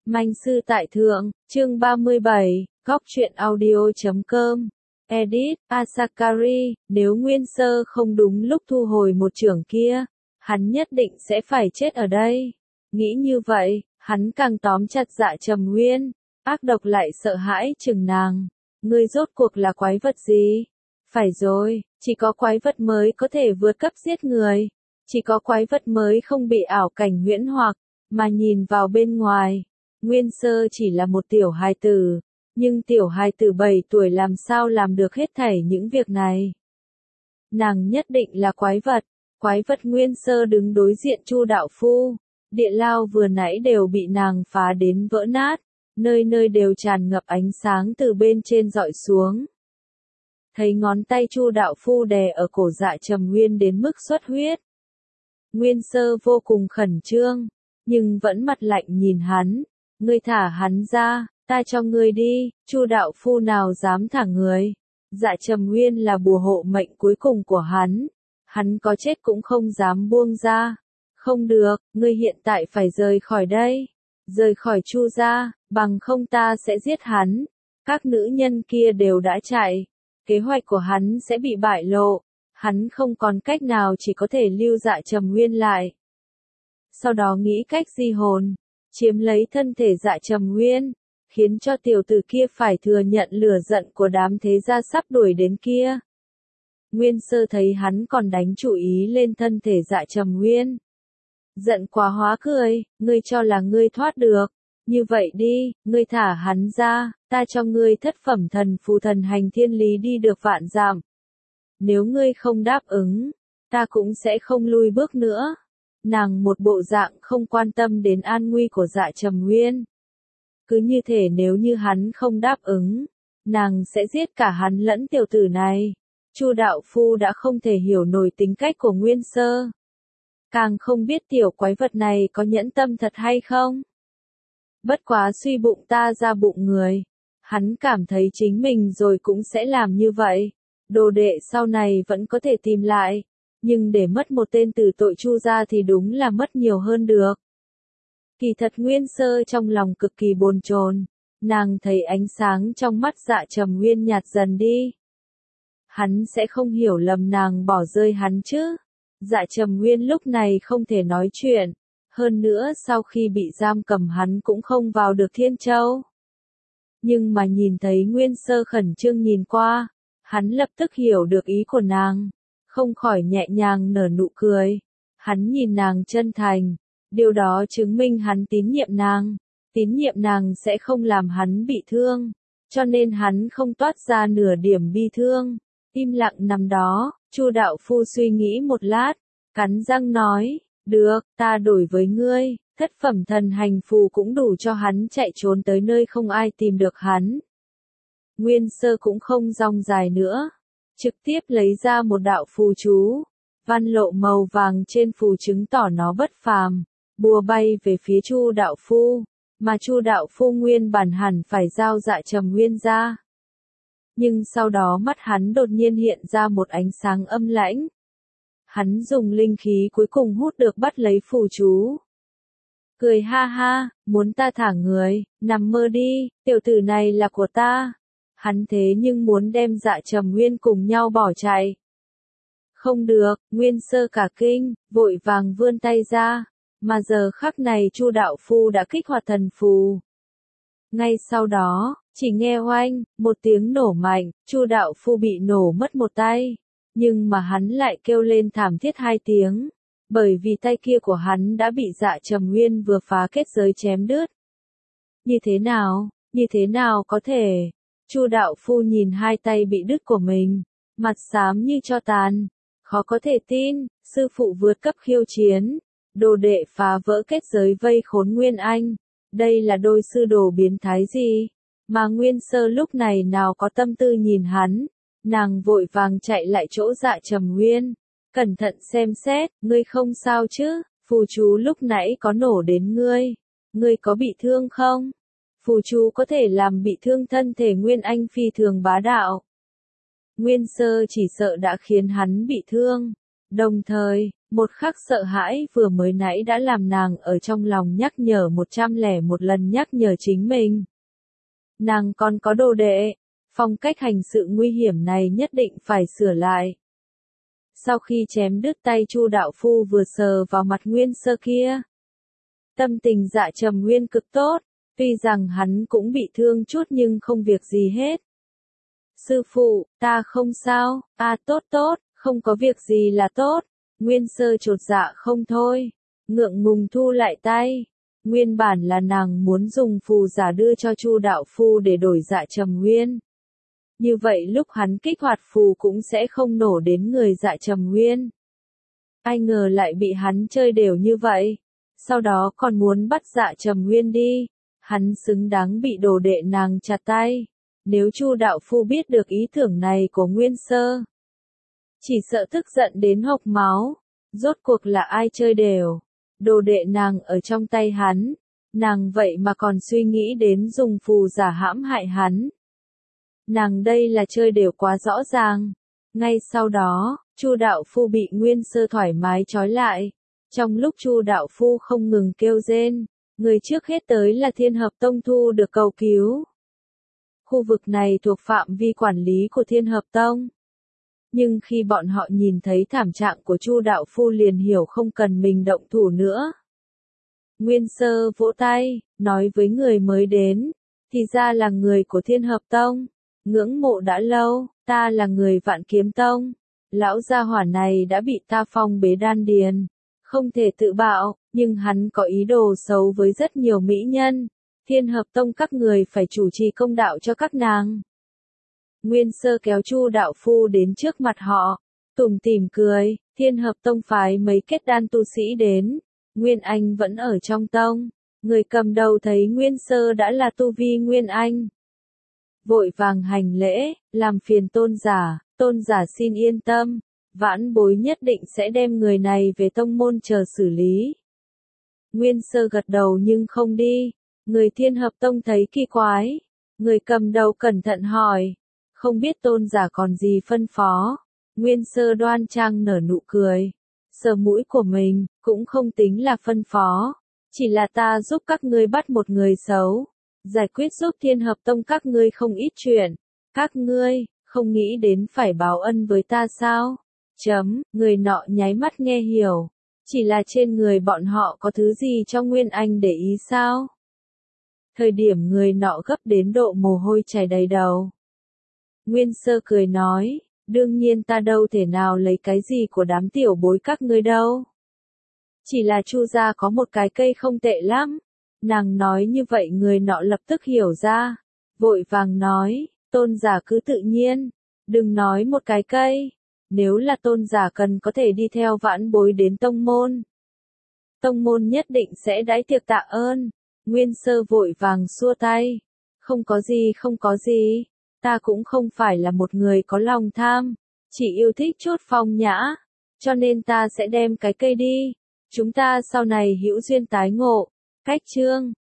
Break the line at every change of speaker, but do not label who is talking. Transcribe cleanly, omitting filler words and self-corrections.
Manh sư tại thượng, chương 37, góc truyện audio.com. Edit, Asakari, nếu Nguyên Sơ không đúng lúc thu hồi một chưởng kia, hắn nhất định sẽ phải chết ở đây. Nghĩ như vậy, hắn càng tóm chặt Dạ Trầm Nguyên, ác độc lại sợ hãi chừng nàng. Ngươi rốt cuộc là quái vật gì? Phải rồi, chỉ có quái vật mới có thể vượt cấp giết người. Chỉ có quái vật mới không bị ảo cảnh huyễn hoặc, mà nhìn vào bên ngoài. Nguyên Sơ chỉ là một tiểu hài tử, nhưng tiểu hài tử 7 tuổi làm sao làm được hết thảy những việc này. Nàng nhất định là quái vật Nguyên Sơ đứng đối diện Chu đạo phu, địa lao vừa nãy đều bị nàng phá đến vỡ nát, nơi nơi đều tràn ngập ánh sáng từ bên trên dọi xuống. Thấy ngón tay Chu đạo phu đè ở cổ Dạ Trầm Nguyên đến mức xuất huyết. Nguyên Sơ vô cùng khẩn trương, nhưng vẫn mặt lạnh nhìn hắn. Ngươi thả hắn ra, ta cho ngươi đi. Chu đạo phu nào dám thả người. Dạ Trầm Nguyên là bùa hộ mệnh cuối cùng của hắn có chết cũng không dám buông ra. Không được, ngươi hiện tại phải rời khỏi đây, rời khỏi Chu gia, bằng không ta sẽ giết hắn. Các nữ nhân kia đều đã chạy, kế hoạch của hắn sẽ bị bại lộ, hắn không còn cách nào, chỉ có thể lưu Dạ Trầm Nguyên lại. Sau đó nghĩ cách di hồn, chiếm lấy thân thể Dạ Trầm Nguyên, khiến cho tiểu tử kia phải thừa nhận lửa giận của đám thế gia sắp đuổi đến kia. Nguyên Sơ thấy hắn còn đánh chủ ý lên thân thể Dạ Trầm Nguyên, giận quá hóa cười. Ngươi cho là ngươi thoát được? Như vậy đi, ngươi thả hắn ra, ta cho ngươi thất phẩm thần phù thần hành thiên lý đi được vạn dặm. Nếu ngươi không đáp ứng, ta cũng sẽ không lui bước nữa. Nàng một bộ dạng không quan tâm đến an nguy của Dạ Trầm Nguyên. Cứ như thể nếu như hắn không đáp ứng, nàng sẽ giết cả hắn lẫn tiểu tử này. Chu đạo phu đã không thể hiểu nổi tính cách của Nguyên Sơ. Càng không biết tiểu quái vật này có nhẫn tâm thật hay không. Bất quá suy bụng ta ra bụng người. Hắn cảm thấy chính mình rồi cũng sẽ làm như vậy. Đồ đệ sau này vẫn có thể tìm lại. Nhưng để mất một tên tử tội Chu gia thì đúng là mất nhiều hơn được. Kỳ thật Nguyên Sơ trong lòng cực kỳ bồn chồn. Nàng thấy ánh sáng trong mắt Dạ Trầm Nguyên nhạt dần đi. Hắn sẽ không hiểu lầm nàng bỏ rơi hắn chứ. Dạ Trầm Nguyên lúc này không thể nói chuyện. Hơn nữa sau khi bị giam cầm hắn cũng không vào được Thiên Châu. Nhưng mà nhìn thấy Nguyên Sơ khẩn trương nhìn qua, hắn lập tức hiểu được ý của nàng. Không khỏi nhẹ nhàng nở nụ cười. Hắn nhìn nàng chân thành. Điều đó chứng minh hắn tín nhiệm nàng sẽ không làm hắn bị thương. Cho nên hắn không toát ra nửa điểm bi thương. Im lặng nằm đó, Chu đạo phu suy nghĩ một lát, cắn răng nói, được, ta đổi với ngươi, thất phẩm thần hành phù cũng đủ cho hắn chạy trốn tới nơi không ai tìm được hắn. Nguyên Sơ cũng không rong dài nữa, trực tiếp lấy ra một đạo phù chú, văn lộ màu vàng trên phù chứng tỏ nó bất phàm, bùa bay về phía Chu đạo phu, mà Chu đạo phu nguyên bản hẳn phải giao Dạ Trầm Nguyên ra. Nhưng sau đó mắt hắn đột nhiên hiện ra một ánh sáng âm lãnh. Hắn dùng linh khí cuối cùng hút được bắt lấy phù chú. Cười ha ha, muốn ta thả người, nằm mơ đi, tiểu tử này là của ta. Hắn thế nhưng muốn đem Dạ Trầm Nguyên cùng nhau bỏ chạy. Không được, Nguyên Sơ cả kinh, vội vàng vươn tay ra. Mà giờ khắc này Chu đạo phu đã kích hoạt thần phù. Ngay sau đó, chỉ nghe oanh, một tiếng nổ mạnh, Chu đạo phu bị nổ mất một tay. Nhưng mà hắn lại kêu lên thảm thiết 2 tiếng. Bởi vì tay kia của hắn đã bị Dạ Trầm Nguyên vừa phá kết giới chém đứt. Như thế nào có thể? Chu đạo phu nhìn 2 tay bị đứt của mình, mặt xám như tro tàn. Khó có thể tin, sư phụ vượt cấp khiêu chiến. Đồ đệ phá vỡ kết giới vây khốn Nguyên Anh. Đây là đôi sư đồ biến thái gì? Mà Nguyên Sơ lúc này nào có tâm tư nhìn hắn. Nàng vội vàng chạy lại chỗ Dạ Trầm Nguyên. Cẩn thận xem xét, ngươi không sao chứ? Phù chú lúc nãy có nổ đến ngươi. Ngươi có bị thương không? Phù chú có thể làm bị thương thân thể Nguyên Anh phi thường bá đạo. Nguyên Sơ chỉ sợ đã khiến hắn bị thương. Đồng thời, Một khắc sợ hãi vừa mới nãy đã làm nàng ở trong lòng nhắc nhở 101 lần nhắc nhở chính mình. Nàng còn có đồ đệ, phong cách hành sự nguy hiểm này nhất định phải sửa lại. Sau khi chém đứt tay Chu đạo phu vừa sờ vào mặt Nguyên Sơ kia, tâm tình Dạ Trầm Nguyên cực tốt, tuy rằng hắn cũng bị thương chút nhưng không việc gì hết. Sư phụ, ta không sao, tốt tốt, không có việc gì là tốt. Nguyên Sơ chột dạ không thôi, ngượng ngùng thu lại tay. Nguyên bản là nàng muốn dùng phù giả đưa cho Chu đạo phu để đổi Dạ Trầm Nguyên. Như vậy lúc hắn kích hoạt phù cũng sẽ không nổ đến người Dạ Trầm Nguyên. Ai ngờ lại bị hắn chơi đều như vậy, sau đó còn muốn bắt Dạ Trầm Nguyên đi. Hắn xứng đáng bị đồ đệ nàng chặt tay. Nếu Chu đạo phu biết được ý tưởng này của Nguyên Sơ, chỉ sợ tức giận đến hộc máu. Rốt cuộc là ai chơi đều, đồ đệ nàng ở trong tay hắn, nàng vậy mà còn suy nghĩ đến dùng phù giả hãm hại hắn. Nàng đây là chơi đều quá rõ ràng. Ngay sau đó, Chu đạo phu bị Nguyên Sơ thoải mái trói lại. Trong lúc Chu đạo phu không ngừng kêu rên, người trước hết tới là Thiên Hợp Tông thu được cầu cứu. Khu vực này thuộc phạm vi quản lý của Thiên Hợp Tông. Nhưng khi bọn họ nhìn thấy thảm trạng của Chu đạo phu liền hiểu không cần mình động thủ nữa. Nguyên Sơ vỗ tay, nói với người mới đến, thì ra là người của Thiên Hợp Tông, ngưỡng mộ đã lâu, ta là người Vạn Kiếm Tông, lão gia hỏa này đã bị ta phong bế đan điền, không thể tự bạo, nhưng hắn có ý đồ xấu với rất nhiều mỹ nhân, Thiên Hợp Tông các người phải chủ trì công đạo cho các nàng. Nguyên Sơ kéo Chu đạo phu đến trước mặt họ, tủm tỉm cười, Thiên Hợp Tông phái mấy kết đan tu sĩ đến, Nguyên Anh vẫn ở trong tông, người cầm đầu thấy Nguyên Sơ đã là tu vi Nguyên Anh. Vội vàng hành lễ, làm phiền tôn giả xin yên tâm, vãn bối nhất định sẽ đem người này về tông môn chờ xử lý. Nguyên Sơ gật đầu nhưng không đi, người Thiên Hợp Tông thấy kỳ quái, người cầm đầu cẩn thận hỏi. Không biết tôn giả còn gì phân phó. Nguyên Sơ đoan trang nở nụ cười. Sờ mũi của mình, cũng không tính là phân phó. Chỉ là ta giúp các ngươi bắt một người xấu. Giải quyết giúp Thiên Hợp Tông các ngươi không ít chuyện. Các ngươi, không nghĩ đến phải báo ân với ta sao? Người nọ nháy mắt nghe hiểu. Chỉ là trên người bọn họ có thứ gì cho Nguyên Anh để ý sao? Thời điểm người nọ gấp đến độ mồ hôi chảy đầy đầu. Nguyên Sơ cười nói, đương nhiên ta đâu thể nào lấy cái gì của đám tiểu bối các ngươi đâu. Chỉ là Chu gia có một cái cây không tệ lắm. Nàng nói như vậy người nọ lập tức hiểu ra. Vội vàng nói, tôn giả cứ tự nhiên. Đừng nói một cái cây. Nếu là tôn giả cần có thể đi theo vãn bối đến tông môn. Tông môn nhất định sẽ đãi tiệc tạ ơn. Nguyên Sơ vội vàng xua tay. Không có gì. Ta cũng không phải là một người có lòng tham, chỉ yêu thích chút phong nhã, cho nên ta sẽ đem cái cây đi. Chúng ta sau này hữu duyên tái ngộ. Cách chương